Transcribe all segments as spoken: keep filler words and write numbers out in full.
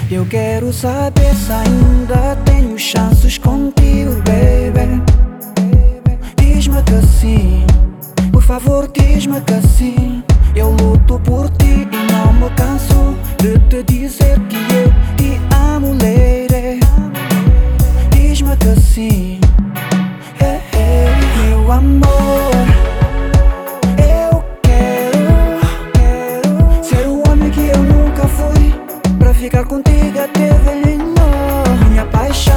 Eu quero saber se ainda tenho chances contigo, baby. Diz-me que sim, por favor diz-me que sim. Eu luto por ti e não me canso de te dizer que eu te amo, lady. Diz-me que sim, hey, hey, meu amor. Eu quero, quero ser o homem que eu nunca fui, pra ficar contigo até velhinho. Minha paixão,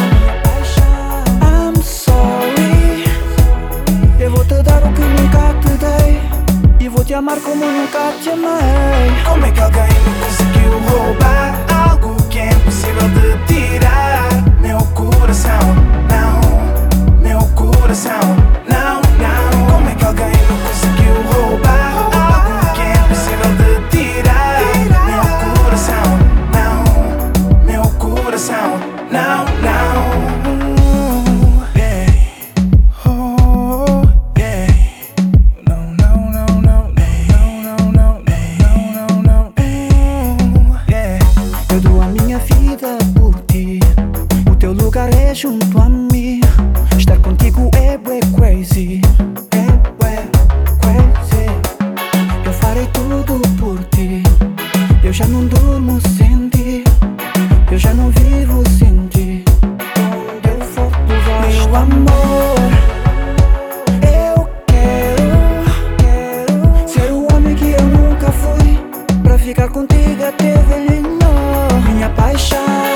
I'm sorry. Eu vou te dar o que nunca te dei, e vou te amar como nunca te amei. Como é que alguém me conseguiu roubar algo que é impossível de tirar? Meu coração, não, meu coração, não, não. Como é que alguém me conseguiu roubar algo que é impossível de tirar? Meu coração, não, meu coração, não, não. Yeah. Oh, yeah. Não, não, não, não, não, não, não, não, não. Yeah. Eu dou a minha vida por ti, o teu lugar é junto a mim. Estar contigo é bué crazy, é bué crazy. Eu farei tudo por ti, eu já não durmo sem ti, eu já não vivo sem ti. Onde eu for tu vais, meu amor. Eu quero, quero ser o homem que eu nunca fui, pra ficar contigo até velhinho. Minha paixão,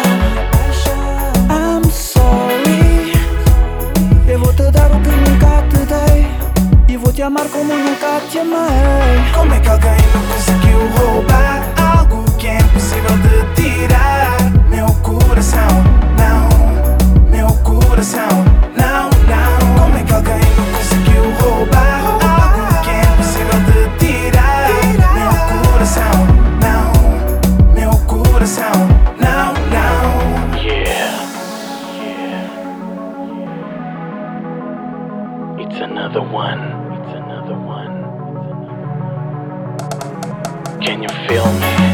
I'm sorry. Eu vou te dar o que nunca te dei, e vou te amar como nunca te amei. Como é que alguém me conseguiu roubar algo que é impossível de tirar? Meu coração, não, meu coração, não, não. Como é que alguém me conseguiu roubar algo que é impossível de tirar? Meu coração, não, meu coração, não, não. Yeah, yeah. It's another one. It's another one. Can you feel me?